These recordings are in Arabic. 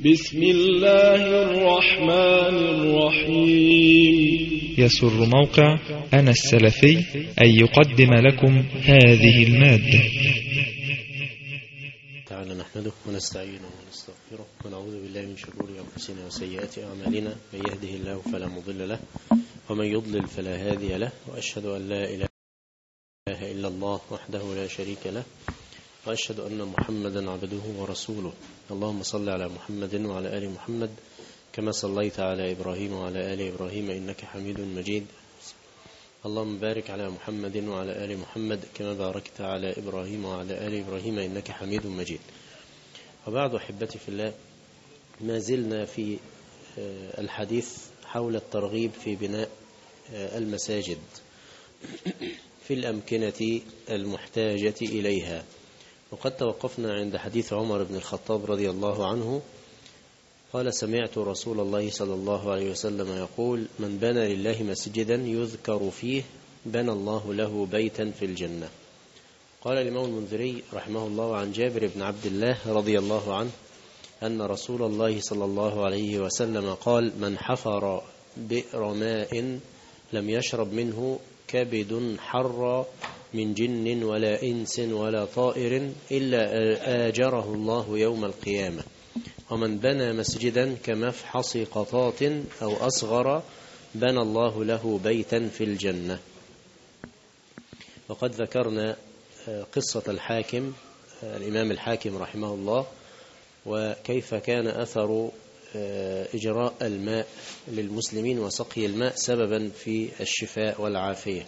بسم الله الرحمن الرحيم. يسر موقع أنا السلفي أن يقدم لكم هذه المادة. تعالى نحمده ونستعينه ونستغفره ونعوذ بالله من شرور أنفسنا وسيئات أعمالنا، من يهده الله فلا مضل له ومن يضلل فلا هادي له، وأشهد أن لا إله إلا الله وحده لا شريك له، وأشهد أن محمدا عبده ورسوله. اللهم صل على محمد وعلى آل محمد كما صليت على إبراهيم وعلى آل إبراهيم إنك حميد مجيد. اللهم بارك على محمد وعلى آل محمد كما باركت على إبراهيم وعلى آل إبراهيم إنك حميد مجيد. وبعد، أحبتي في الله، ما زلنا في الحديث حول الترغيب في بناء المساجد في الأمكنة المحتاجة إليها. وقد توقفنا عند حديث عمر بن الخطاب رضي الله عنه قال: سمعت رسول الله صلى الله عليه وسلم يقول: من بنى لله مسجدا يذكر فيه بنى الله له بيتا في الجنة. قال الإمام المنذري رحمه الله عن جابر بن عبد الله رضي الله عنه أن رسول الله صلى الله عليه وسلم قال: من حفر بئر ماء لم يشرب منه كبد حر من جن ولا إنس ولا طائر إلا آجره الله يوم القيامة. ومن بنى مسجدا كمفحص قطاط أو أصغر بنى الله له بيتا في الجنة. وقد ذكرنا قصة الحاكم، الإمام الحاكم رحمه الله، وكيف كان أثر إجراء الماء للمسلمين وسقي الماء سببا في الشفاء والعافية.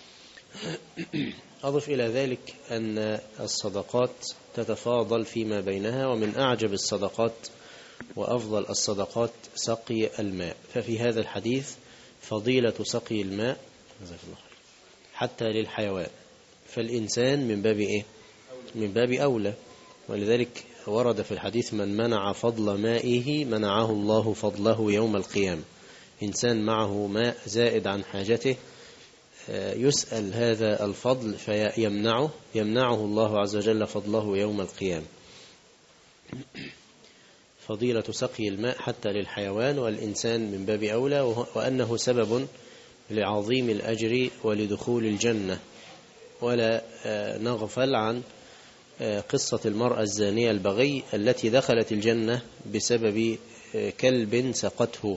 أضف إلى ذلك أن الصدقات تتفاضل فيما بينها، ومن أعجب الصدقات وأفضل الصدقات سقي الماء. ففي هذا الحديث فضيلة سقي الماء حتى للحيوان، فالإنسان من باب إيه؟ من باب أولى. ولذلك ورد في الحديث: من منع فضل مائه منعه الله فضله يوم القيامة. إنسان معه ماء زائد عن حاجته يسأل هذا الفضل فيمنعه الله عز وجل فضله يوم القيامة. فضيلة سقي الماء حتى للحيوان والإنسان من باب أولى، وأنه سبب لعظيم الأجر ولدخول الجنة. ولا نغفل عن قصة المرأة الزانية البغي التي دخلت الجنة بسبب كلب سقته.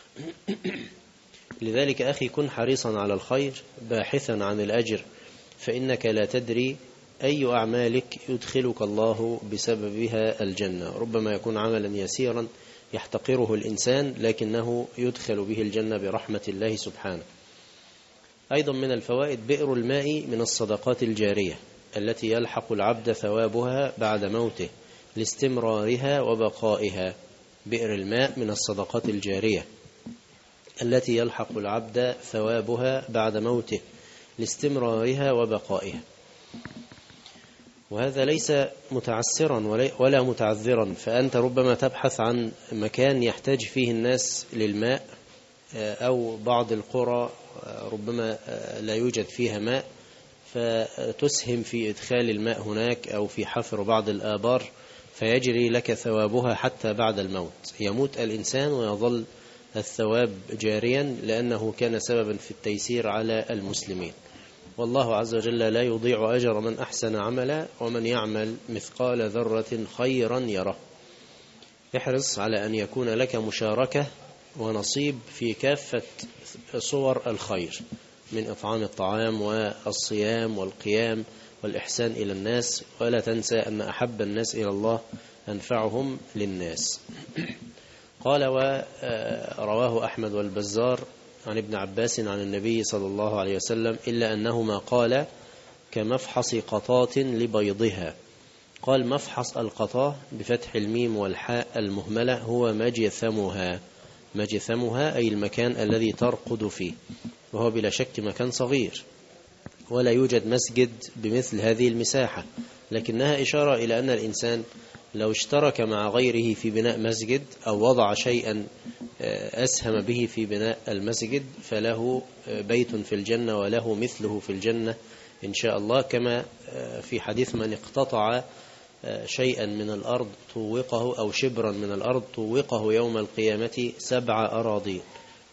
لذلك أخي كن حريصا على الخير باحثا عن الأجر، فإنك لا تدري أي أعمالك يدخلك الله بسببها الجنة. ربما يكون عملا يسيرا يحتقره الإنسان لكنه يدخل به الجنة برحمة الله سبحانه. أيضا من الفوائد: بئر الماء من الصدقات الجارية التي يلحق العبد ثوابها بعد موته لاستمرارها وبقائها. بئر الماء من الصدقات الجارية التي يلحق العبد ثوابها بعد موته لاستمرارها وبقائها. وهذا ليس متعسرا ولا متعذرا، فأنت ربما تبحث عن مكان يحتاج فيه الناس للماء، أو بعض القرى ربما لا يوجد فيها ماء، فتسهم في إدخال الماء هناك أو في حفر بعض الآبار، فيجري لك ثوابها حتى بعد الموت. يموت الإنسان ويظل الثواب جاريا لأنه كان سببا في التيسير على المسلمين. والله عز وجل لا يضيع أجر من أحسن عملا، ومن يعمل مثقال ذرة خيرا يره. احرص على أن يكون لك مشاركة ونصيب في كافة صور الخير، من إطعام الطعام والصيام والقيام والإحسان إلى الناس. ولا تنسى أن أحب الناس إلى الله أنفعهم للناس. قال: ورواه أحمد والبزار عن ابن عباس عن النبي صلى الله عليه وسلم إلا أنهما قال: كمفحص قطاة لبيضها. قال: مفحص القطاة بفتح الميم والحاء المهملة هو مجثمها أي المكان الذي ترقد فيه، وهو بلا شك مكان صغير، ولا يوجد مسجد بمثل هذه المساحة، لكنها إشارة إلى أن الإنسان لو اشترك مع غيره في بناء مسجد أو وضع شيئا أسهم به في بناء المسجد فله بيت في الجنة وله مثله في الجنة إن شاء الله، كما في حديث: من اقتطع شيئا من الأرض طوقه أو شبرا من الأرض طوقه يوم القيامة 7 أراضين.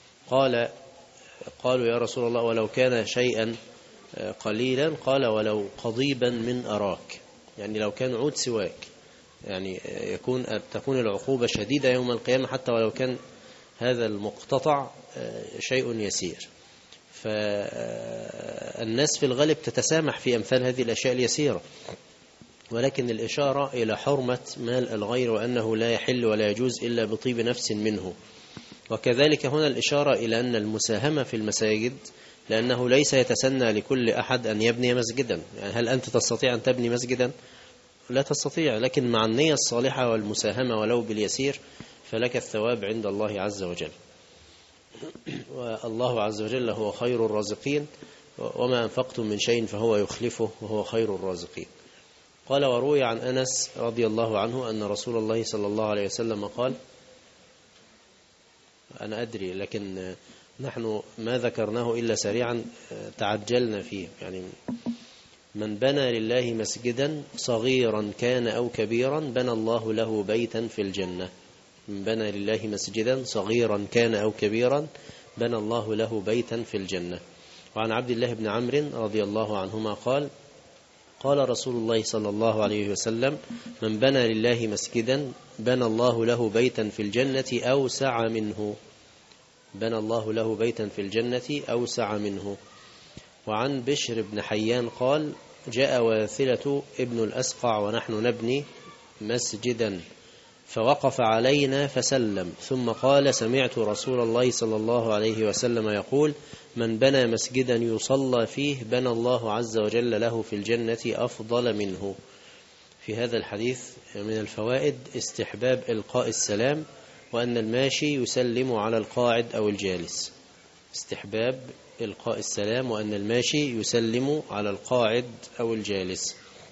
قالوا يا رسول الله ولو كان شيئا قليلا؟ قال ولو قضيبا من أراك، يعني لو كان عود سواك، يعني تكون العقوبة شديدة يوم القيامة حتى ولو كان هذا المقتطع شيء يسير. فالناس في الغالب تتسامح في أمثال هذه الأشياء اليسيرة، ولكن الإشارة إلى حرمة مال الغير وأنه لا يحل ولا يجوز إلا بطيب نفس منه. وكذلك هنا الإشارة إلى أن المساهمة في المساجد، لأنه ليس يتسنى لكل أحد أن يبني مسجدا. يعني هل أنت تستطيع أن تبني مسجدا؟ لا تستطيع، لكن مع النية الصالحة والمساهمة ولو باليسير فلك الثواب عند الله عز وجل. والله عز وجل هو خير الرازقين، وما أنفقتم من شيء فهو يخلفه وهو خير الرازقين. قال وروي عن أنس رضي الله عنه أن رسول الله صلى الله عليه وسلم قال، أنا أدري لكن نحن ما ذكرناه إلا سريعا تعجلنا فيه، يعني من بنى لله مسجدا صغيرا كان أو كبيرا بنى الله له بيتا في الجنة. من بنى لله مسجدا صغيرا كان أو كبيرا بنى الله له بيتا في الجنة. وعن عبد الله بن عمرو رضي الله عنهما قال قال رسول الله صلى الله عليه وسلم من بنى لله مسجدا بنى الله له بيتا في الجنة أوسع منه. بنى الله له بيتا في الجنة أوسع منه. وعن بشر بن حيان قال جاء واثلة ابن الأسقع ونحن نبني مسجدا فوقف علينا فسلم، ثم قال سمعت رسول الله صلى الله عليه وسلم يقول من بنى مسجدا يصلى فيه بنى الله عز وجل له في الجنة أفضل منه. في هذا الحديث من الفوائد استحباب إلقاء السلام، وأن الماشي يسلم على القاعد أو الجالس. استحباب إلقاء السلام وأن الماشي يسلم على القاعد أو الجالس.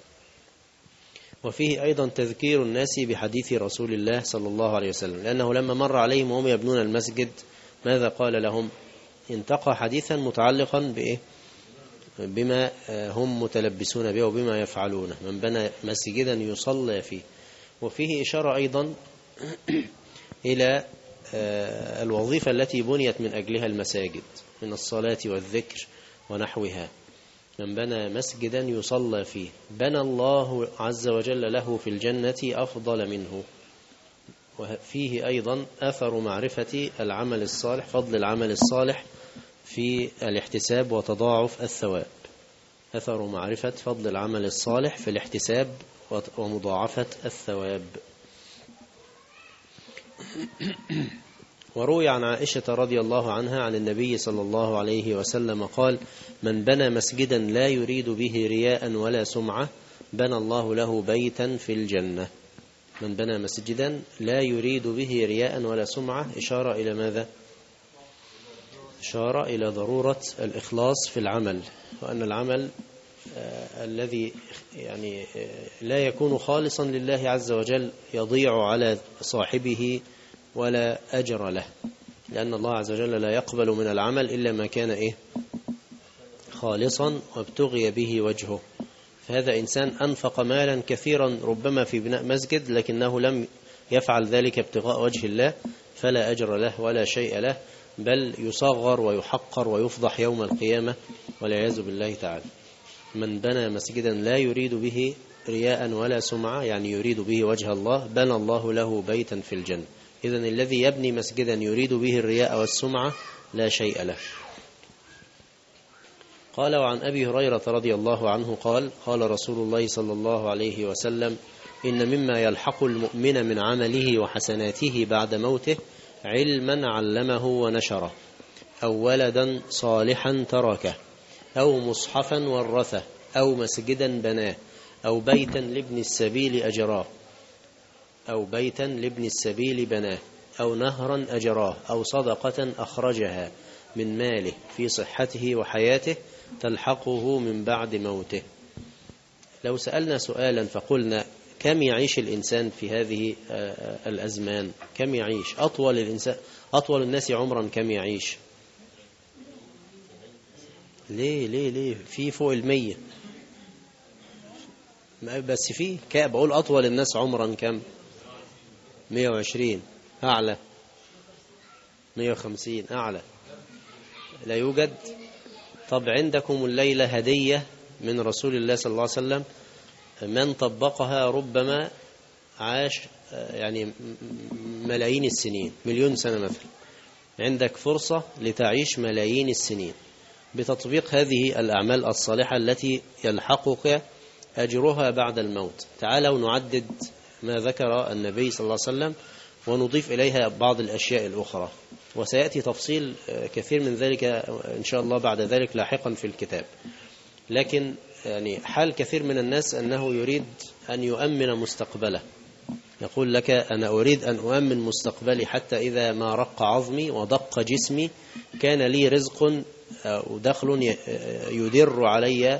وفيه أيضا تذكير الناس بحديث رسول الله صلى الله عليه وسلم، لأنه لما مر عليهم وهم يبنون المسجد ماذا قال لهم؟ انتقى حديثا متعلقا بإيه؟ بما هم متلبسون به وبما يفعلونه. من بنى مسجدا يصلى فيه. وفيه إشارة أيضا إلى الوظيفة التي بنيت من أجلها المساجد من الصلاة والذكر ونحوها. من بنى مسجدا يصلى فيه بنى الله عز وجل له في الجنة أفضل منه. وفيه أيضا أثر معرفة العمل الصالح، فضل العمل الصالح في الاحتساب وتضاعف الثواب. أثر معرفة فضل العمل الصالح في الاحتساب ومضاعفة الثواب. وروي عن عائشة رضي الله عنها عن النبي صلى الله عليه وسلم قال من بنى مسجدا لا يريد به رياء ولا سمعة بنى الله له بيتا في الجنة. من بنى مسجدا لا يريد به رياء ولا سمعة، إشارة إلى ماذا؟ إشارة إلى ضرورة الإخلاص في العمل، وأن العمل الذي يعني لا يكون خالصا لله عز وجل يضيع على صاحبه ولا أجر له، لأن الله عز وجل لا يقبل من العمل إلا ما كان خالصا وابتغي به وجهه. فهذا إنسان أنفق مالا كثيرا ربما في بناء مسجد لكنه لم يفعل ذلك ابتغاء وجه الله، فلا أجر له ولا شيء له، بل يصغر ويحقر ويفضح يوم القيامة والعياذ بالله تعالى. من بنى مسجدا لا يريد به رياء ولا سمعة، يعني يريد به وجه الله، بنى الله له بيتا في الجنة. إذن الذي يبني مسجدا يريد به الرياء والسمعة لا شيء له. قال وعن أبي هريرة رضي الله عنه قال قال رسول الله صلى الله عليه وسلم إن مما يلحق المؤمن من عمله وحسناته بعد موته علما علمه ونشره، أو ولدا صالحا تركه، أو مصحفا ورثه، أو مسجدا بناه، أو بيتا لابن السبيل أجراه، أو بيتا لابن السبيل بناه، أو نهرا أجراه، أو صدقة أخرجها من ماله في صحته وحياته تلحقه من بعد موته. لو سألنا سؤالا فقلنا كم يعيش الإنسان في هذه الأزمان؟ كم يعيش؟ أطول الناس عمرا كم يعيش؟ ليه في فوق 100. بس فيه بقول أطول الناس عمرا كم؟ 120. أعلى 150. أعلى لا يوجد. طب عندكم الليلة هدية من رسول الله صلى الله عليه وسلم، من طبقها ربما عاش يعني ملايين السنين، مليون سنة مثلا. عندك فرصة لتعيش ملايين السنين بتطبيق هذه الأعمال الصالحة التي يلحقك أجرها بعد الموت. تعالوا نعدد ما ذكر النبي صلى الله عليه وسلم ونضيف إليها بعض الأشياء الأخرى، وسيأتي تفصيل كثير من ذلك إن شاء الله بعد ذلك لاحقا في الكتاب. لكن يعني حال كثير من الناس أنه يريد أن يؤمن مستقبله، يقول لك أنا أريد أن أؤمن مستقبلي حتى إذا ما رق عظمي ودق جسمي كان لي رزق ودخل يدر علي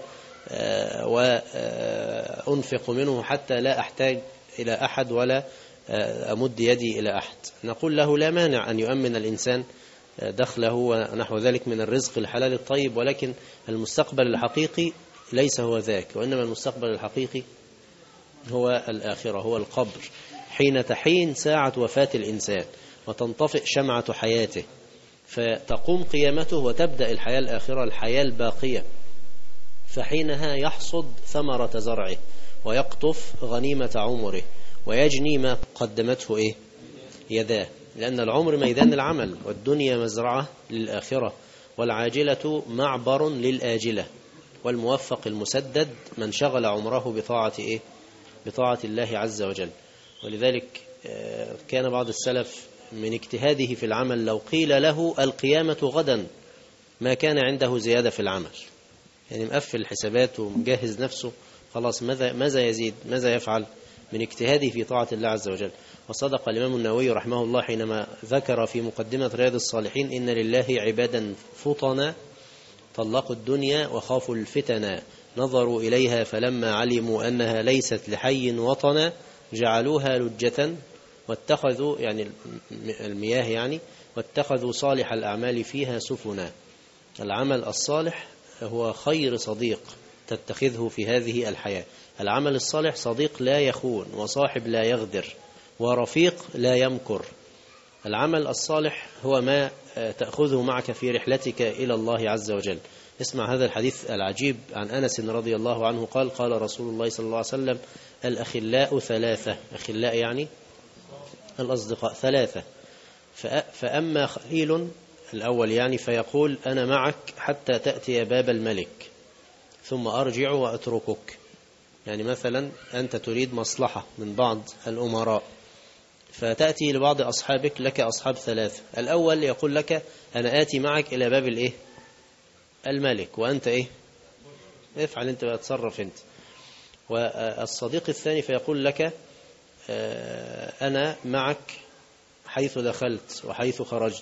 وأنفق منه حتى لا أحتاج إلى أحد ولا أمد يدي إلى أحد. نقول له لا مانع أن يؤمن الإنسان دخله ونحو ذلك من الرزق الحلال الطيب، ولكن المستقبل الحقيقي ليس هو ذاك، وإنما المستقبل الحقيقي هو الآخرة، هو القبر، حين تحين ساعة وفاة الإنسان وتنطفئ شمعة حياته فتقوم قيامته وتبدأ الحياة الآخرة، الحياة الباقية. فحينها يحصد ثمرة زرعه ويقطف غنيمة عمره ويجني ما قدمته يداه، لأن العمر ميدان العمل والدنيا مزرعة للآخرة، والعاجلة معبر للآجلة، والموفق المسدد من شغل عمره بطاعة الله عز وجل. ولذلك كان بعض السلف من اجتهاده في العمل لو قيل له القيامة غدا ما كان عنده زيادة في العمل، يعني مقفل الحسابات ومجهز نفسه خلاص، ماذا يزيد، ماذا يفعل من اجتهاده في طاعة الله عز وجل. وصدق الإمام النووي رحمه الله حينما ذكر في مقدمة رياض الصالحين إن لله عبادا فطنا طلقوا الدنيا وخافوا الفتنا، نظروا إليها فلما علموا أنها ليست لحي وطنا جعلوها لجة واتخذوا يعني المياه يعني واتخذوا صالح الأعمال فيها سفنا. العمل الصالح هو خير صديق تتخذه في هذه الحياة. العمل الصالح صديق لا يخون، وصاحب لا يغدر، ورفيق لا يمكر. العمل الصالح هو ما تأخذه معك في رحلتك إلى الله عز وجل. اسمع هذا الحديث العجيب عن أنس رضي الله عنه قال قال رسول الله صلى الله عليه وسلم الأخلاء ثلاثة. أخلاء يعني الأصدقاء ثلاثة، فأما خليل الأول يعني فيقول أنا معك حتى تأتي باب الملك ثم أرجع وأتركك. يعني مثلا أنت تريد مصلحة من بعض الأمراء فتأتي لبعض أصحابك، لك أصحاب ثلاثة. الأول يقول لك أنا آتي معك إلى باب الملك، وأنت افعل أنت وأتصرف أنت. والصديق الثاني فيقول لك أنا معك حيث دخلت وحيث خرجت.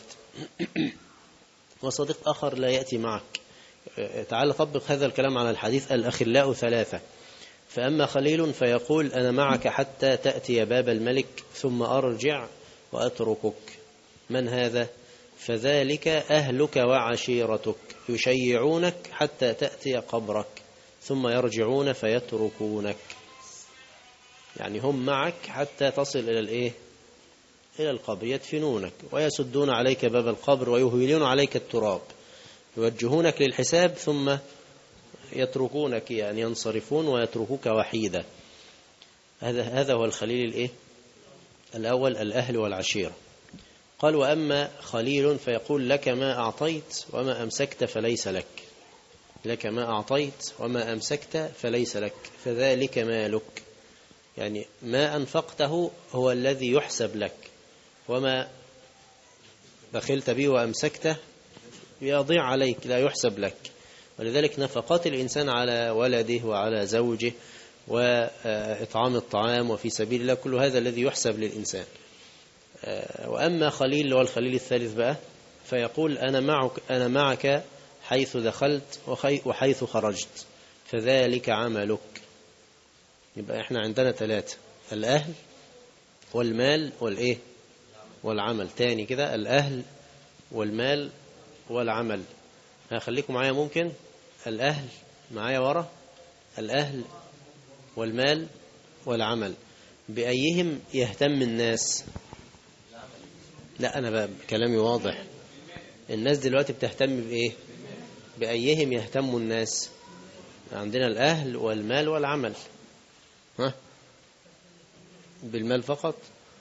وصديق آخر لا يأتي معك. تعال طبق هذا الكلام على الحديث الأخلاء ثلاثة. فأما خليل فيقول أنا معك حتى تأتي باب الملك ثم أرجع وأتركك. من هذا؟ فذلك أهلك وعشيرتك يشيعونك حتى تأتي قبرك ثم يرجعون فيتركونك. يعني هم معك حتى تصل إلى إلى القبر، يدفنونك ويسدون عليك باب القبر ويهيلون عليك التراب، يوجهونك للحساب ثم يتركونك، يعني ينصرفون ويتركوك وحيدا. هذا هو الخليل الأول، الأهل والعشيرة. قال وأما خليل فيقول لك ما أعطيت وما أمسكت فليس لك، لك ما أعطيت وما أمسكت فليس لك، فذلك مالك. يعني ما أنفقته هو الذي يحسب لك، وما بخلت به وأمسكته يضيع عليك لا يحسب لك. ولذلك نفقات الإنسان على ولده وعلى زوجه وإطعام الطعام وفي سبيل الله كل هذا الذي يحسب للإنسان. وأما خليل والخليل الثالث بقى فيقول أنا معك حيث دخلت وحيث خرجت، فذلك عملك. يبقى احنا عندنا ثلاثة: الأهل والمال والعمل. تاني كده: الأهل والمال والعمل. هخليكم معايا ممكن الأهل معايا ورا. الأهل والمال والعمل، بأيهم يهتم الناس؟ لا أنا بقى كلامي واضح. الناس دلوقتي بتهتم بإيه؟ بأيهم يهتم الناس؟ عندنا الأهل والمال والعمل. ها؟ بالمال فقط؟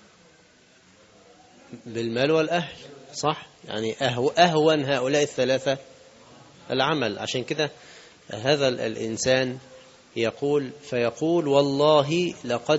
بالمال والأهل، صح؟ يعني أهون هؤلاء الثلاثة العمل. عشان كده هذا الإنسان فيقول والله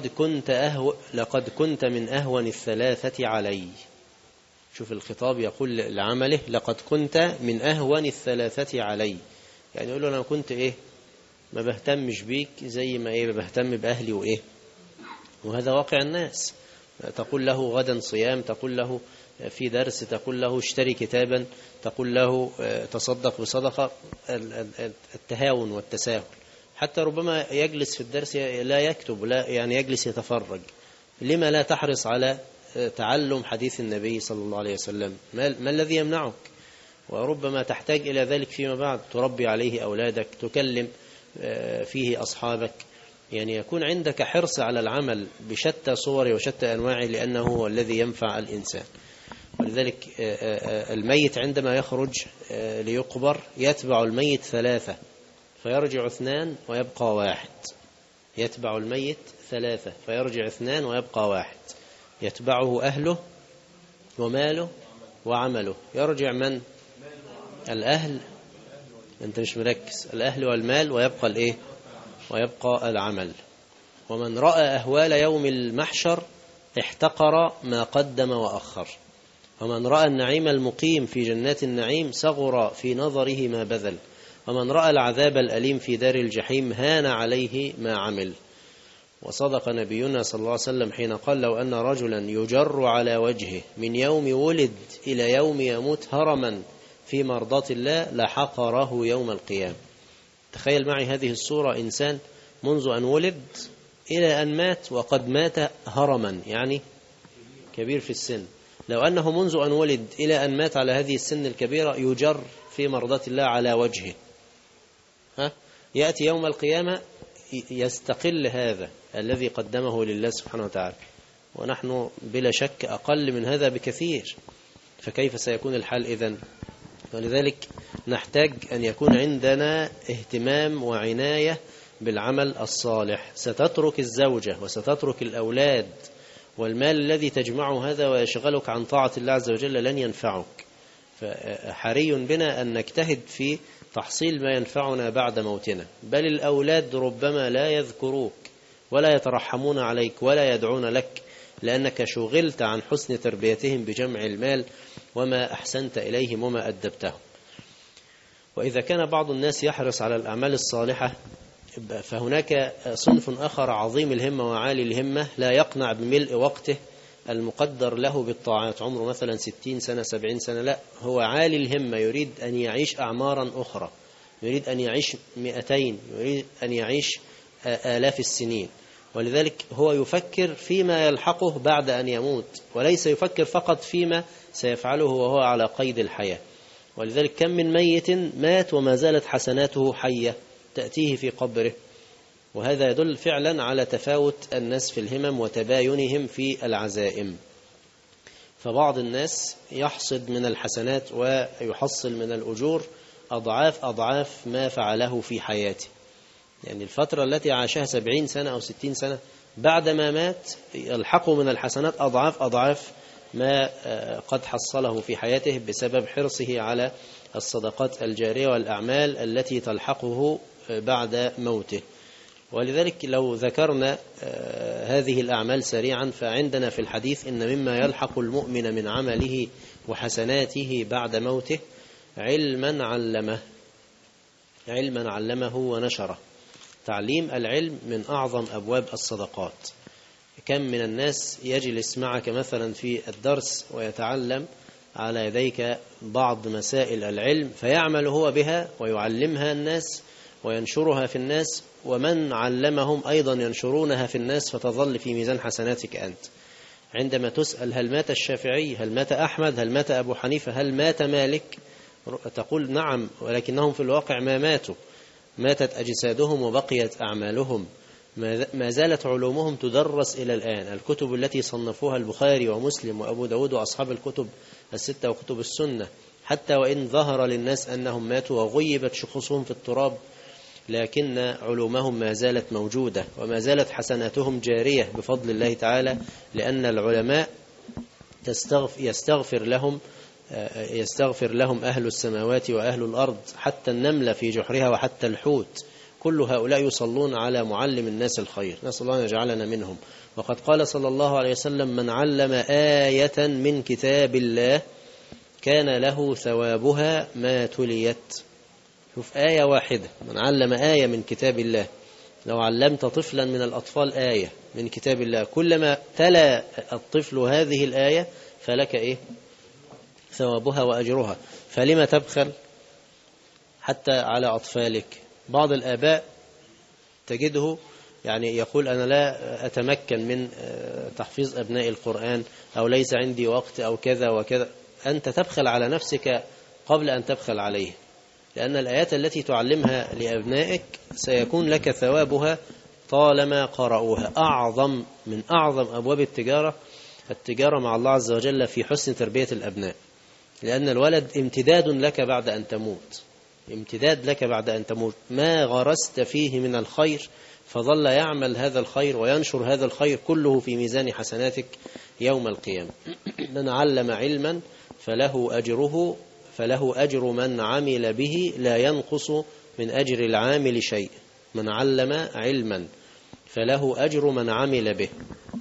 لقد كنت من أهون الثلاثة علي. شوف الخطاب يقول لعمله لقد كنت من أهون الثلاثة علي، يعني يقول له أنا كنت ما بهتمش بيك زي ما بهتم بأهلي وهذا واقع الناس. تقول له غدا صيام، تقول له في درس، تقول له اشتري كتابا، تقول له تصدق بصدقة. التهاون والتساهل، حتى ربما يجلس في الدرس لا يكتب، لا يعني يجلس يتفرج. لما لا تحرص على تعلم حديث النبي صلى الله عليه وسلم؟ ما الذي يمنعك؟ وربما تحتاج إلى ذلك فيما بعد، تربي عليه أولادك، تكلم فيه أصحابك، يعني يكون عندك حرص على العمل بشتى صوره وشتى أنواعه، لأنه هو الذي ينفع الإنسان. ولذلك الميت عندما يخرج ليقبر يتبع الميت 3 فيرجع 2 ويبقى 1. يتبع الميت 3 فيرجع 2 ويبقى 1. يتبعه أهله وماله وعمله. يرجع من؟ الأهل. أنت مش مركز. الأهل والمال ويبقى ويبقى العمل. ومن رأى أهوال يوم المحشر احتقر ما قدم وأخر. ومن رأى النعيم المقيم في جنات النعيم صغر في نظره ما بذل. ومن رأى العذاب الأليم في دار الجحيم هان عليه ما عمل. وصدق نبينا صلى الله عليه وسلم حين قال لو أن رجلا يجر على وجهه من يوم ولد إلى يوم يموت هرما في مرضاة الله لحقره يوم القيامة. تخيل معي هذه الصورة، إنسان منذ أن ولد إلى أن مات وقد مات هرما، يعني كبير في السن. لو أنه منذ أن ولد إلى أن مات على هذه السن الكبيرة يجر في مرضاة الله على وجهه، يأتي يوم القيامة يستقل هذا الذي قدمه لله سبحانه وتعالى، ونحن بلا شك أقل من هذا بكثير، فكيف سيكون الحال إذن؟ ولذلك نحتاج أن يكون عندنا اهتمام وعناية بالعمل الصالح. ستترك الزوجة وستترك الأولاد والمال الذي تجمعه هذا ويشغلك عن طاعة الله عز وجل لن ينفعك. فحري بنا أن نجتهد في تحصيل ما ينفعنا بعد موتنا. بل الأولاد ربما لا يذكروك ولا يترحمون عليك ولا يدعون لك، لأنك شغلت عن حسن تربيتهم بجمع المال وما أحسنت إليهم وما أدبتهم. وإذا كان بعض الناس يحرص على الأعمال الصالحة فهناك صنف آخر عظيم الهمة وعالي الهمة لا يقنع بملء وقته المقدر له بالطاعات، عمره مثلا 60 سنة 70 سنة، لا، هو عالي الهمة، يريد أن يعيش أعمارا أخرى، يريد أن يعيش 200، يريد أن يعيش آلاف السنين. ولذلك هو يفكر فيما يلحقه بعد أن يموت، وليس يفكر فقط فيما سيفعله وهو على قيد الحياة. ولذلك كم من ميت مات وما زالت حسناته حية تأتيه في قبره. وهذا يدل فعلا على تفاوت الناس في الهمم وتباينهم في العزائم. فبعض الناس يحصد من الحسنات ويحصل من الأجور أضعاف أضعاف ما فعله في حياته. يعني الفترة التي عاشها 70 سنة أو 60 سنة بعدما مات يلحقه من الحسنات أضعاف أضعاف ما قد حصله في حياته بسبب حرصه على الصدقات الجارية والأعمال التي تلحقه بعد موته. ولذلك لو ذكرنا هذه الأعمال سريعا فعندنا في الحديث إن مما يلحق المؤمن من عمله وحسناته بعد موته علما علمه ونشره. تعليم العلم من أعظم أبواب الصدقات. كم من الناس يجلس معك مثلا في الدرس ويتعلم على يديك بعض مسائل العلم فيعمل هو بها ويعلمها الناس وينشرها في الناس، ومن علمهم أيضا ينشرونها في الناس فتظل في ميزان حسناتك أنت. عندما تسأل هل مات الشافعي، هل مات أحمد، هل مات أبو حنيفة، هل مات مالك، تقول نعم، ولكنهم في الواقع ما ماتوا، ماتت أجسادهم وبقيت أعمالهم. ما زالت علومهم تدرس إلى الآن. الكتب التي صنفوها البخاري ومسلم وأبو داود وأصحاب الكتب الستة وكتب السنة، حتى وإن ظهر للناس أنهم ماتوا وغيبت شخوصهم في التراب، لكن علومهم ما زالت موجودة وما زالت حسناتهم جارية بفضل الله تعالى، لأن العلماء يستغفر لهم أهل السماوات وأهل الأرض، حتى النملة في جحرها وحتى الحوت، كل هؤلاء يصلون على معلم الناس الخير، نسأل الله أن يجعلنا منهم. وقد قال صلى الله عليه وسلم: من علم آية من كتاب الله كان له ثوابها ما تليت. شوف، آية واحدة، من علم آية من كتاب الله. لو علمت طفلا من الأطفال آية من كتاب الله، كلما تلا الطفل هذه الآية فلك إيه؟ ثوابها وأجرها. فلما تبخل حتى على أطفالك؟ بعض الآباء تجده يعني يقول: أنا لا أتمكن من تحفيظ أبناء القرآن، أو ليس عندي وقت، أو كذا وكذا. أنت تبخل على نفسك قبل أن تبخل عليه، لأن الآيات التي تعلمها لأبنائك سيكون لك ثوابها طالما قرأوها. من أعظم أبواب التجارة مع الله عز وجل في حسن تربية الأبناء، لأن الولد امتداد لك بعد أن تموت، امتداد لك بعد أن تموت. ما غرست فيه من الخير فظل يعمل هذا الخير وينشر هذا الخير كله في ميزان حسناتك يوم القيامة. من علم علما فله أجر من عمل به لا ينقص من أجر العامل شيء. من علم علما فله أجر من عمل به.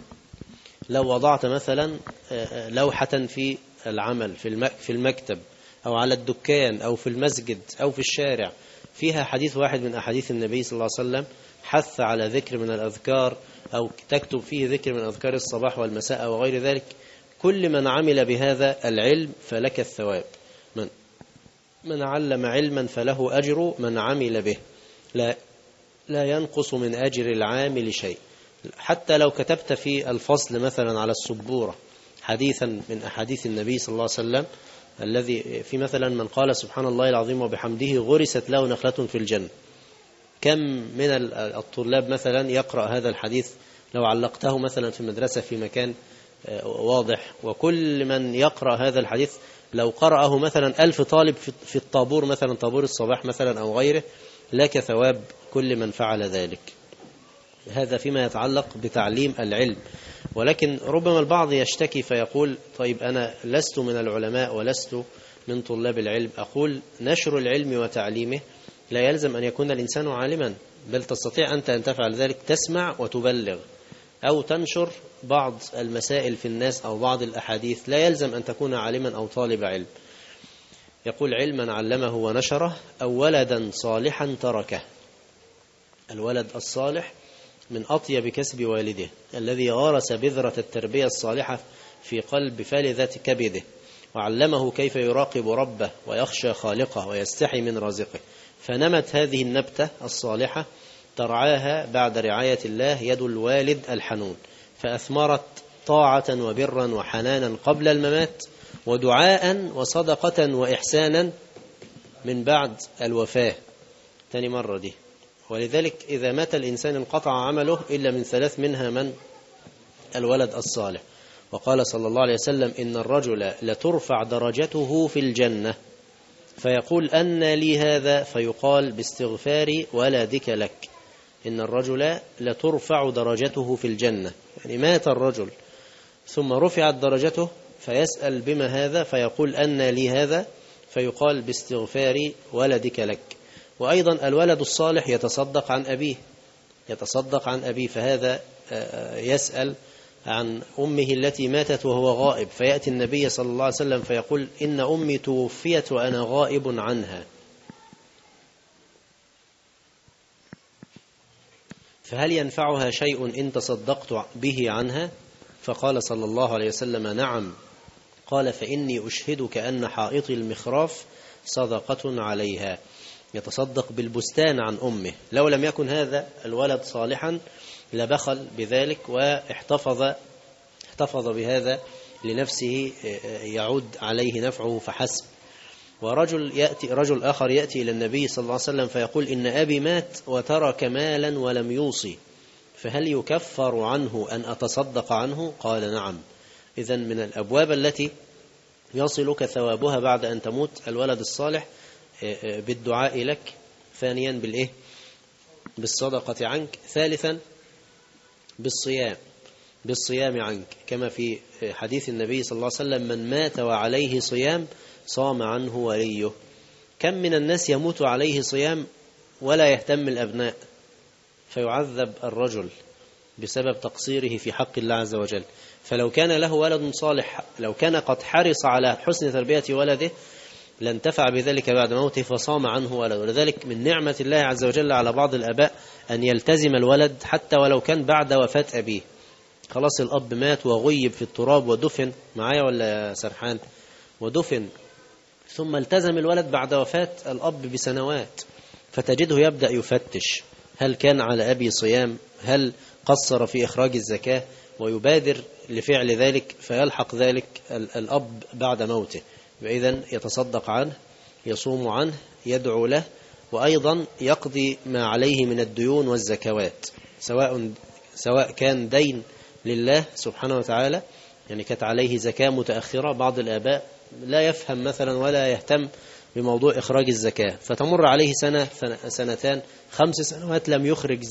لو وضعت مثلا لوحة في العمل في المكتب أو على الدكان أو في المسجد أو في الشارع فيها حديث واحد من أحاديث النبي صلى الله عليه وسلم حث على ذكر من الأذكار، أو تكتب فيه ذكر من أذكار الصباح والمساء وغير ذلك، كل من عمل بهذا العلم فلك الثواب. من علم علما فله أجر من عمل به لا ينقص من أجر العامل شيء. حتى لو كتبت في الفصل مثلا على السبورة حديثا من أحاديث النبي صلى الله عليه وسلم الذي في مثلا: من قال سبحان الله العظيم وبحمده غرست له نخلة في الجنة. كم من الطلاب مثلا يقرأ هذا الحديث لو علقته مثلا في مدرسة في مكان واضح، وكل من يقرأ هذا الحديث لو قرأه مثلا 1000 طالب في الطابور مثلا، طابور الصباح مثلا أو غيره، لك ثواب كل من فعل ذلك. هذا فيما يتعلق بتعليم العلم. ولكن ربما البعض يشتكي فيقول: طيب أنا لست من العلماء ولست من طلاب العلم. أقول: نشر العلم وتعليمه لا يلزم أن يكون الإنسان عالما، بل تستطيع أنت أن تفعل ذلك، تسمع وتبلغ، أو تنشر بعض المسائل في الناس أو بعض الأحاديث. لا يلزم أن تكون عالما أو طالب علم. يقول: علما علمه ونشره أو ولدا صالحا تركه. الولد الصالح من أطيب كسب والده، الذي غرس بذرة التربية الصالحة في قلب فالذة كبده، وعلمه كيف يراقب ربه ويخشى خالقه ويستحي من رازقه، فنمت هذه النبتة الصالحة ترعاها بعد رعاية الله يد الوالد الحنون، فأثمرت طاعة وبرا وحنانا قبل الممات، ودعاء وصدقة وإحسانا من بعد الوفاة. تاني مرة دي. ولذلك إذا مات الإنسان انقطع عمله إلا من 3، منها من الولد الصالح. وقال صلى الله عليه وسلم: إن الرجل لترفع درجته في الجنة فيقول: أن لي هذا؟ فيقال: باستغفار ولدك لك. إن الرجل لترفع درجته في الجنة، يعني مات الرجل ثم رفعت درجته فيسأل: بما هذا؟ فيقول: أن لي هذا؟ فيقال: باستغفار ولدك لك. وأيضا الولد الصالح يتصدق عن أبيه، فهذا يسأل عن أمه التي ماتت وهو غائب، فيأتي النبي صلى الله عليه وسلم فيقول: إن أمي توفيت وأنا غائب عنها، فهل ينفعها شيء إن تصدقت به عنها؟ فقال صلى الله عليه وسلم: نعم. قال: فإني أشهدك أن حائطي المخراف صدقة عليها. يتصدق بالبستان عن أمه. لو لم يكن هذا الولد صالحا لبخل بذلك واحتفظ بهذا لنفسه يعود عليه نفعه فحسب. رجل آخر يأتي إلى النبي صلى الله عليه وسلم فيقول: إن أبي مات وترك مالا ولم يوصي، فهل يكفر عنه أن أتصدق عنه؟ قال نعم. إذن من الأبواب التي يصلك ثوابها بعد أن تموت الولد الصالح بالدعاء لك، ثانيا بالإيه؟ بالصدقة عنك، ثالثا بالصيام عنك، كما في حديث النبي صلى الله عليه وسلم: من مات وعليه صيام صام عنه وليه. كم من الناس يموت عليه صيام ولا يهتم الأبناء، فيعذب الرجل بسبب تقصيره في حق الله عز وجل. فلو كان له ولد صالح، لو كان قد حرص على حسن تربية ولده لانتفع بذلك بعد موته فصام عنه ولده. ولذلك من نعمة الله عز وجل على بعض الآباء أن يلتزم الولد حتى ولو كان بعد وفاة أبيه. خلاص الأب مات وغيب في التراب ودفن، معايا ولا سرحان؟ ودفن، ثم التزم الولد بعد وفاة الأب بسنوات، فتجده يبدأ يفتش: هل كان على أبي صيام؟ هل قصر في إخراج الزكاة؟ ويبادر لفعل ذلك، فيلحق ذلك الأب بعد موته. وإذن يتصدق عنه، يصوم عنه، يدعو له، وأيضا يقضي ما عليه من الديون والزكوات، سواء كان دين لله سبحانه وتعالى، يعني كانت عليه زكاة متأخرة. بعض الآباء لا يفهم مثلا ولا يهتم بموضوع إخراج الزكاة، فتمر عليه سنة سنتان 5 سنوات لم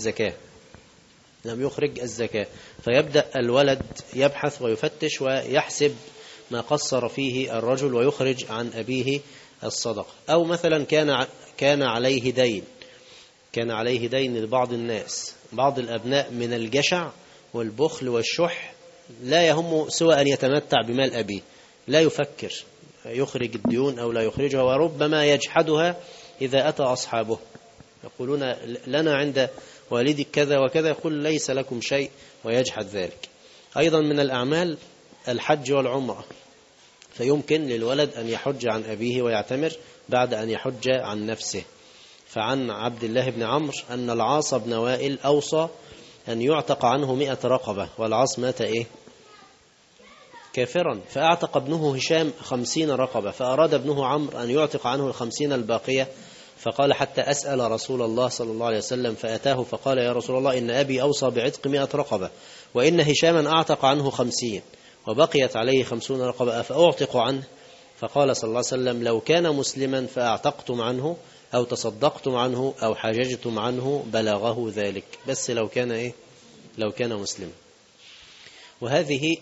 يخرج الزكاة، فيبدأ الولد يبحث ويفتش ويحسب ما قصر فيه الرجل ويخرج عن أبيه الصدقة. أو مثلا كان عليه دين لبعض الناس. بعض الأبناء من الجشع والبخل والشح لا يهم سوى أن يتمتع بمال أبيه، لا يفكر يخرج الديون أو لا يخرجها، وربما يجحدها إذا أتى أصحابه يقولون: لنا عند والدك كذا وكذا، يقول: ليس لكم شيء، ويجحد ذلك. أيضا من الأعمال الحج والعمرة، فيمكن للولد أن يحج عن أبيه ويعتمر بعد أن يحج عن نفسه. فعن عبد الله بن عمرو أن العاص بن وائل أوصى أن يعتق عنه 100 رقبة، والعاص مات كافرا، فأعتق ابنه هشام 50 رقبة، فأراد ابنه عمرو أن يعتق عنه 50 الباقية، فقال: حتى أسأل رسول الله صلى الله عليه وسلم، فأتاه فقال: يا رسول الله، إن أبي أوصى بعتق 100 رقبة، وإن هشاما أعتق عنه 50 وبقيت عليه 50 رقبة، أفأعتق عنه؟ فقال صلى الله عليه وسلم: لو كان مسلما فأعتقتم عنه أو تصدقتم عنه أو حججتم عنه بلغه ذلك، بس لو كان لو كان مسلما. وهذه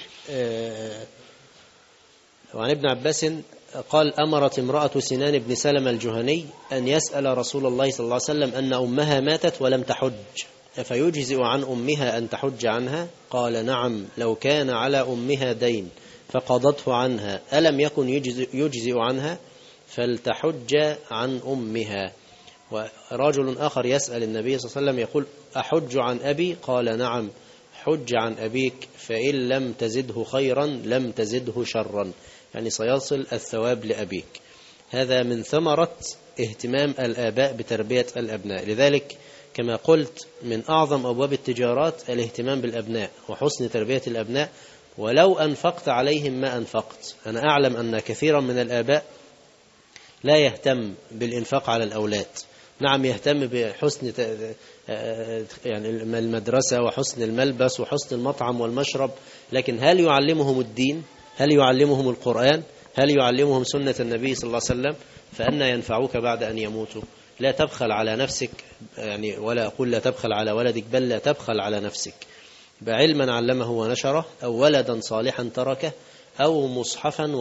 وعن ابن عباس قال: أمرت امرأة سنان بن سلمة الجهني أن يسأل رسول الله صلى الله عليه وسلم أن أمها ماتت ولم تحج، أفيجزئ عن أمها أن تحج عنها؟ قال: نعم، لو كان على أمها دين فقضته عنها ألم يكن يجزئ عنها؟ فلتحج عن أمها. ورجل آخر يسأل النبي صلى الله عليه وسلم يقول: أحج عن أبي؟ قال: نعم، حج عن أبيك، فإن لم تزده خيرا لم تزده شرا، يعني سيصل الثواب لأبيك. هذا من ثمرة اهتمام الآباء بتربية الأبناء. لذلك كما قلت من أعظم أبواب التجارات الاهتمام بالأبناء وحسن تربية الأبناء، ولو أنفقت عليهم ما أنفقت. أنا أعلم أن كثيرا من الآباء لا يهتم بالإنفاق على الأولاد. نعم، يهتم بحسن يعني المدرسة وحسن الملبس وحسن المطعم والمشرب، لكن هل يعلمهم الدين؟ هل يعلمهم القرآن؟ هل يعلمهم سنة النبي صلى الله عليه وسلم؟ فأنا ينفعوك بعد أن يموتوا. لا تبخل على نفسك، يعني ولا أقول لا تبخل على ولدك، بل لا تبخل على نفسك بعلما علمه ونشره، أو ولدا صالحا تركه، أو مصحفا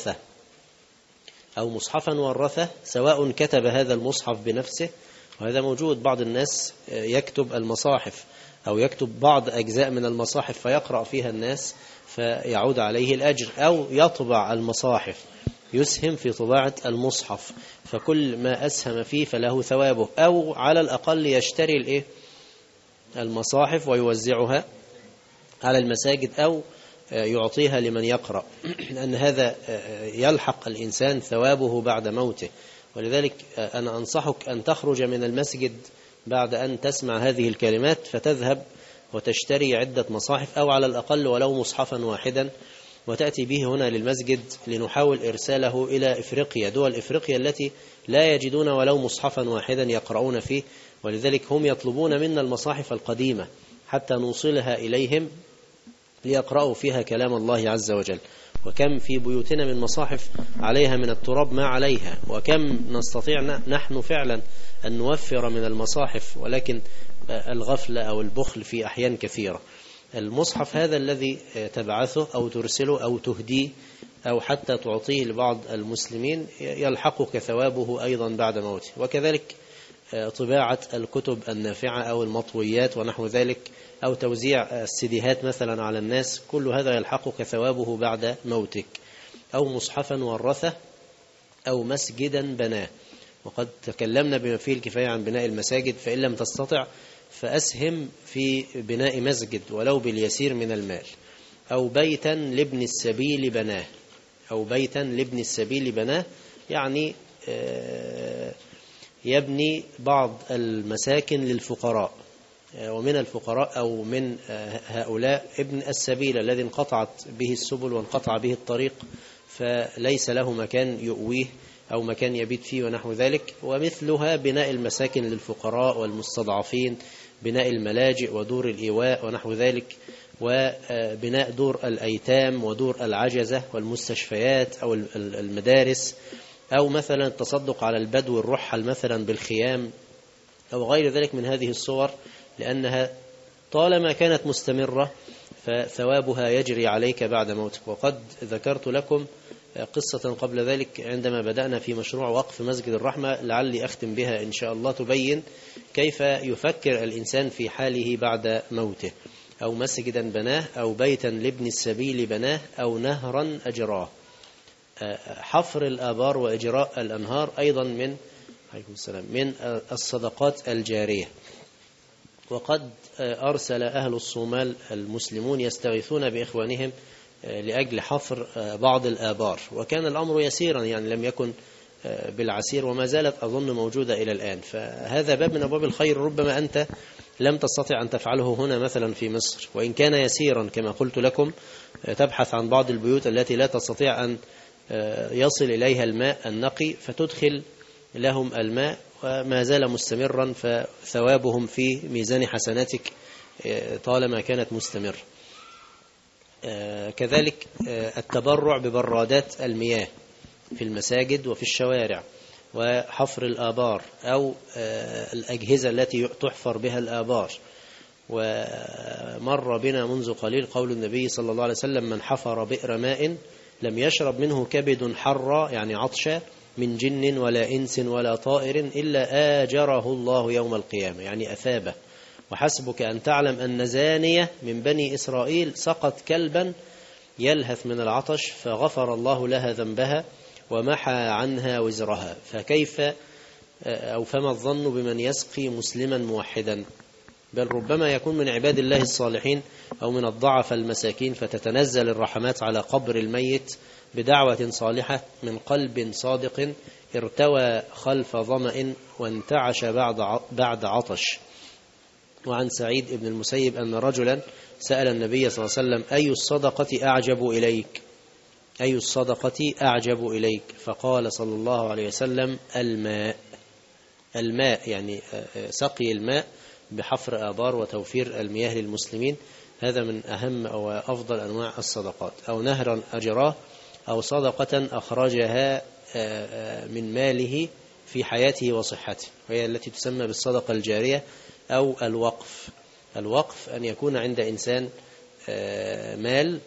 ورثه، سواء كتب هذا المصحف بنفسه، وهذا موجود. بعض الناس يكتب المصاحف أو يكتب بعض أجزاء من المصاحف فيقرأ فيها الناس فيعود عليه الأجر، أو يطبع المصاحف، يسهم في طباعة المصحف، فكل ما أسهم فيه فله ثوابه. أو على الأقل يشتري المصاحف ويوزعها على المساجد أو يعطيها لمن يقرأ، لأن هذا يلحق الإنسان ثوابه بعد موته. ولذلك أنا أنصحك أن تخرج من المسجد بعد أن تسمع هذه الكلمات فتذهب وتشتري عدة مصاحف، أو على الأقل ولو مصحفا واحدا، وتأتي به هنا للمسجد لنحاول إرساله إلى إفريقيا، دول إفريقيا التي لا يجدون ولو مصحفا واحدا يقرؤون فيه. ولذلك هم يطلبون منا المصاحف القديمة، حتى نوصلها إليهم ليقرأوا فيها كلام الله عز وجل. وكم في بيوتنا من مصاحف عليها من التراب ما عليها، وكم نستطيع نحن فعلا أن نوفر من المصاحف، ولكن الغفلة أو البخل في أحيان كثيرة. المصحف هذا الذي تبعثه أو ترسله أو تهديه أو حتى تعطيه لبعض المسلمين يلحقك ثوابه أيضا بعد موته. وكذلك طباعة الكتب النافعة أو المطويات ونحو ذلك، أو توزيع السيديهات مثلا على الناس، كل هذا يلحقك ثوابه بعد موتك. أو مصحفا ورثه، أو مسجدا بناه. وقد تكلمنا بما فيه الكفاية عن بناء المساجد، فإن لم تستطع فأسهم في بناء مسجد ولو باليسير من المال. أو بيتا لابن السبيل بناه. أو بيتا لابن السبيل بناه يعني يبني بعض المساكن للفقراء، ومن الفقراء أو من هؤلاء ابن السبيل الذي انقطعت به السبل وانقطع به الطريق، فليس له مكان يؤويه أو مكان يبيت فيه ونحو ذلك. ومثلها بناء المساكن للفقراء والمستضعفين، بناء الملاجئ ودور الإيواء ونحو ذلك، وبناء دور الأيتام ودور العجزة والمستشفيات أو المدارس، أو مثلا التصدق على البدو الرحل مثلا بالخيام أو غير ذلك من هذه الصور، لأنها طالما كانت مستمرة فثوابها يجري عليك بعد موتك. وقد ذكرت لكم قصة قبل ذلك عندما بدأنا في مشروع وقف مسجد الرحمة، لعلي أختم بها إن شاء الله، تبين كيف يفكر الإنسان في حاله بعد موته. أو مسجدا بناه، أو بيتا لابن السبيل بناه، أو نهرا أجراه. حفر الآبار وإجراء الأنهار أيضا من الصدقات الجارية. وقد أرسل أهل الصومال المسلمون يستغيثون بإخوانهم لأجل حفر بعض الآبار، وكان الأمر يسيرا، يعني لم يكن بالعسير، وما زالت أظن موجودة إلى الآن. فهذا باب من أبواب الخير، ربما أنت لم تستطع أن تفعله هنا مثلا في مصر، وإن كان يسيرا كما قلت لكم. تبحث عن بعض البيوت التي لا تستطيع أن يصل إليها الماء النقي، فتدخل لهم الماء وما زال مستمرا، فثوابهم في ميزان حسناتك طالما كانت مستمرة. كذلك التبرع ببرادات المياه في المساجد وفي الشوارع، وحفر الآبار أو الأجهزة التي تحفر بها الآبار. ومر بنا منذ قليل قول النبي صلى الله عليه وسلم: من حفر بئر ماء لم يشرب منه كبد حرا، يعني عطشا، من جن ولا إنس ولا طائر إلا آجره الله يوم القيامة، يعني أثابه. وحسبك أن تعلم أن زانية من بني إسرائيل سقت كلبا يلهث من العطش فغفر الله لها ذنبها ومحى عنها وزرها، فكيف أو فما الظن بمن يسقي مسلما موحدا؟ بل ربما يكون من عباد الله الصالحين أو من الضعف المساكين، فتتنزل الرحمات على قبر الميت بدعوة صالحة من قلب صادق ارتوى خلف ظمأ وانتعش بعد عطش. وعن سعيد بن المسيب أن رجلا سأل النبي صلى الله عليه وسلم: أي الصدقة أعجب إليك؟ أي الصدقة أعجب إليك؟ فقال صلى الله عليه وسلم: الماء يعني سقي الماء بحفر آبار وتوفير المياه للمسلمين، هذا من أهم أو أفضل أنواع الصدقات. أو نهرا أجراه، أو صدقة أخرجها من ماله في حياته وصحته، وهي التي تسمى بالصدقة الجارية أو الوقف. الوقف أن يكون عند إنسان مال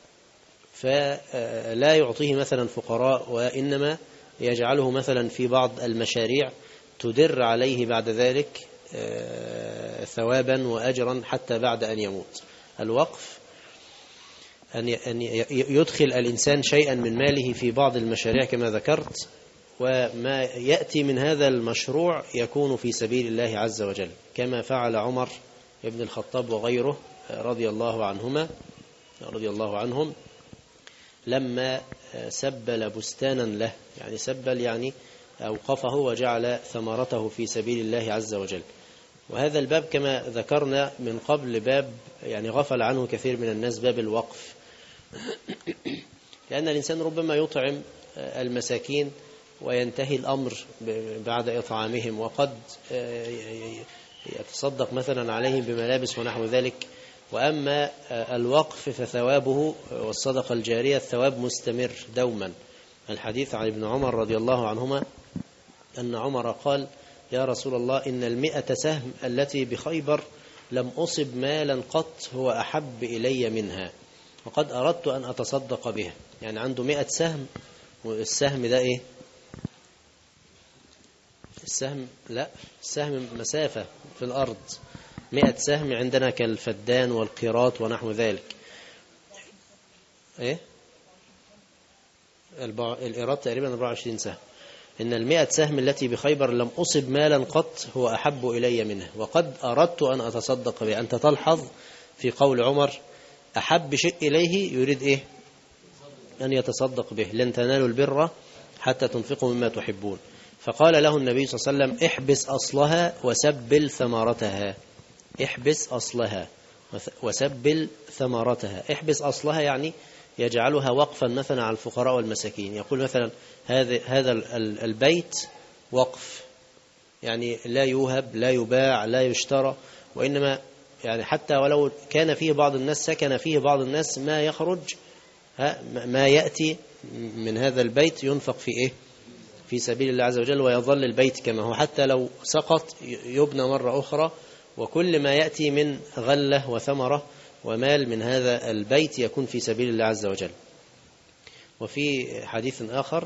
فلا يعطيه مثلا فقراء، وإنما يجعله مثلا في بعض المشاريع تدر عليه بعد ذلك ثوابا وأجرا حتى بعد أن يموت. الوقف أن يدخل الإنسان شيئا من ماله في بعض المشاريع كما ذكرت، وما يأتي من هذا المشروع يكون في سبيل الله عز وجل، كما فعل عمر بن الخطاب وغيره رضي الله عنهم لما سبل بستانا له، يعني سبل يعني أوقفه وجعل ثمرته في سبيل الله عز وجل. وهذا الباب كما ذكرنا من قبل باب يعني غفل عنه كثير من الناس، باب الوقف. لأن الإنسان ربما يطعم المساكين وينتهي الأمر بعد إطعامهم، وقد يتصدق مثلا عليهم بملابس ونحو ذلك. وأما الوقف فثوابه والصدقة الجارية الثواب مستمر دوما. الحديث عن ابن عمر رضي الله عنهما أن عمر قال: يا رسول الله، إن 100 سهم التي بخيبر لم أصب مالا قط هو أحب إلي منها، وقد أردت أن أتصدق بها. يعني عنده 100 سهم، والسهم ده إيه؟ السهم لا، السهم مسافة في الأرض. 100 سهم عندنا كالفدان والقيراط ونحو ذلك. إيه؟ القيراط تقريبا 24 سهم. إن 100 سهم التي بخيبر لم أصب مالا قط هو أحب إلي منها، وقد أردت أن أتصدق بها. أنت تلحظ في قول عمر أحب شيء إليه يريد إيه؟ أن يتصدق به. لن تنالوا البر حتى تنفقوا مما تحبون. فقال له النبي صلى الله عليه وسلم: احبس أصلها وسبل ثمرتها. احبس أصلها وسبل ثمرتها. احبس أصلها يعني يجعلها وقفا مثلا على الفقراء والمساكين. يقول مثلا هذا البيت وقف، يعني لا يوهب، لا يباع، لا يشترى، وإنما يعني حتى ولو كان فيه بعض الناس، سكن فيه بعض الناس، ما يخرج ما يأتي من هذا البيت ينفق في إيه؟ في سبيل الله عز وجل، ويظل البيت كما هو، حتى لو سقط يبنى مرة أخرى. وكل ما يأتي من غلة وثمرة ومال من هذا البيت يكون في سبيل الله عز وجل. وفي حديث آخر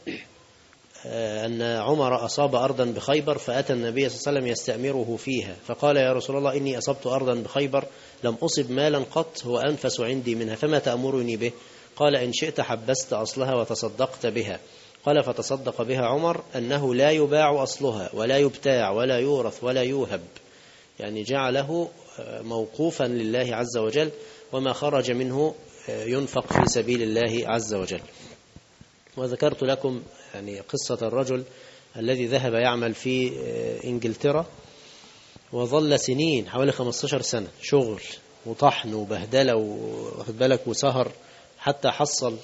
أن عمر أصاب أرضا بخيبر فأتى النبي صلى الله عليه وسلم يستأمره فيها، فقال: يا رسول الله، إني أصبت أرضا بخيبر لم أصب مالا قط هو أنفس عندي منها، فما تأمرني به؟ قال: إن شئت حبست أصلها وتصدقت بها. قال: فتصدق بها عمر أنه لا يباع أصلها ولا يبتاع ولا يورث ولا يوهب، يعني جعله موقوفا لله عز وجل، وما خرج منه ينفق في سبيل الله عز وجل. وذكرت لكم يعني قصة الرجل الذي ذهب يعمل في إنجلترا، وظل سنين حوالي 15 سنة شغل وطحن وبهدلة واخد بالك وسهر، حتى حصل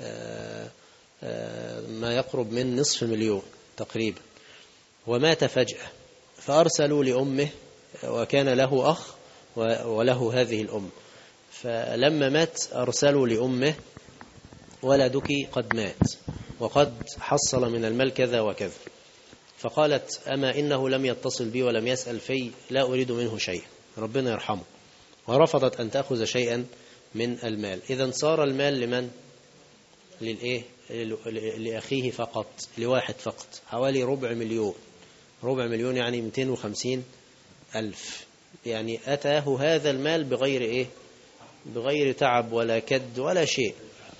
ما يقرب من نصف مليون تقريبا، ومات فجأة. فأرسلوا لأمه، وكان له أخ وله هذه الأم، فلما مات أرسلوا لأمه: ولدك قد مات وقد حصل من المال كذا وكذا. فقالت: أما إنه لم يتصل بي ولم يسأل في، لا أريد منه شيئا، ربنا يرحمه. ورفضت أن تأخذ شيئا من المال. إذن صار المال لمن؟ للإيه؟ لأخيه فقط، لواحد فقط، حوالي 400,000. 400,000 يعني 250,000. يعني أتاه هذا المال بغير إيه؟ بغير تعب ولا كد ولا شيء.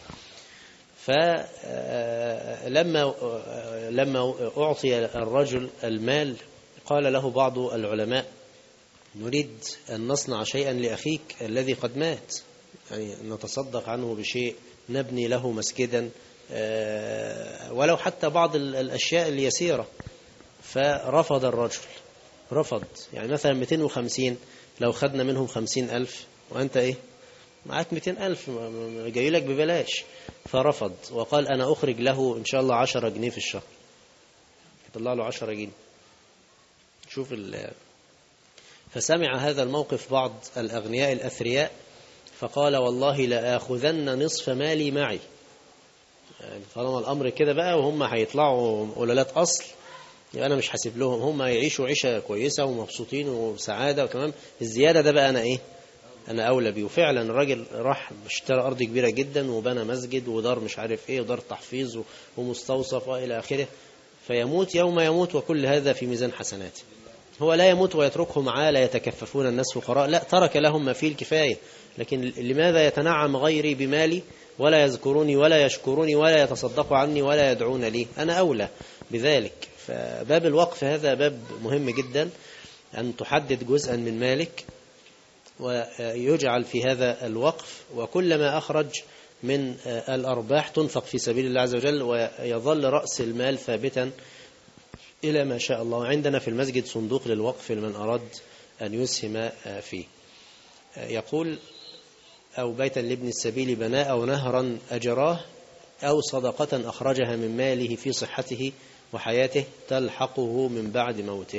فلما أعطي الرجل المال قال له بعض العلماء: نريد أن نصنع شيئا لأخيك الذي قد مات، يعني نتصدق عنه بشيء، نبني له مسجدا، ولو حتى بعض الأشياء اليسيرة. فرفض الرجل، رفض. يعني مثلا 250 لو خدنا منهم 50,000 وأنت إيه معاك 200,000 جاي لك ببلاش. فرفض وقال: أنا أخرج له إن شاء الله 10 جنيه في الشهر. طلع له 10 جنيه. شوف فسمع هذا الموقف بعض الأغنياء الأثرياء، فقال: والله لآخذن نصف مالي معي. يعني طالما الأمر كده بقى وهم هيطلعوا قلالات أصل، يعني أنا مش حاسب لهم، هم يعيشوا عيشة كويسة ومبسوطين وسعادة وتمام، الزيادة ده بقى أنا إيه؟ أنا أولى بيه. وفعلا الراجل راح اشترى أرض كبيرة جدا وبنى مسجد ودار مش عارف إيه ودار تحفيظ ومستوصف وإلى آخره، فيموت يوم يموت وكل هذا في ميزان حسناته. هو لا يموت ويتركه معاه لا يتكففون الناس فقراء، لا، ترك لهم ما فيه الكفاية. لكن لماذا يتنعم غيري بمالي ولا يذكروني ولا يشكروني ولا يتصدق عني ولا يدعون لي؟ أنا أولى بذلك. فباب الوقف هذا باب مهم جدا، أن تحدد جزءا من مالك ويجعل في هذا الوقف، وكلما أخرج من الأرباح تنفق في سبيل الله عز وجل، ويظل رأس المال ثابتا إلى ما شاء الله. عندنا في المسجد صندوق للوقف لمن أراد أن يسهم فيه. يقول: أو بيتا لابن السبيل بناء، أو نهرا أجراه، أو صدقة أخرجها من ماله في صحته وحياته تلحقه من بعد موته.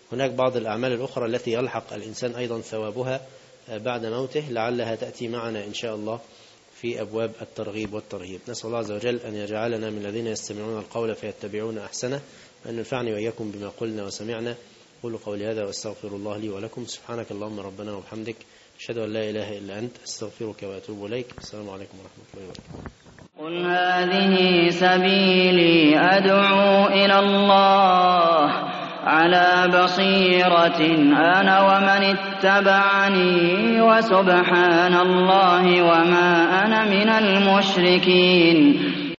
هناك بعض الأعمال الأخرى التي يلحق الإنسان أيضا ثوابها بعد موته، لعلها تأتي معنا إن شاء الله في أبواب الترغيب والترهيب. نسأل الله عز وجل أن يجعلنا من الذين يستمعون القول فيتبعون أحسنه، وأن ينفعني وإياكم بما قلنا وسمعنا. قولوا قولي هذا وأستغفر الله لي ولكم. سبحانك اللهم ربنا وبحمدك، أشهد أن لا إله إلا أنت، أستغفرك وأتوب إليك. السلام عليكم ورحمة الله وبركاته. قل هذه سبيلي أدعو إلى الله على بصيرة أنا ومن اتبعني، وسبحان الله وما أنا من المشركين.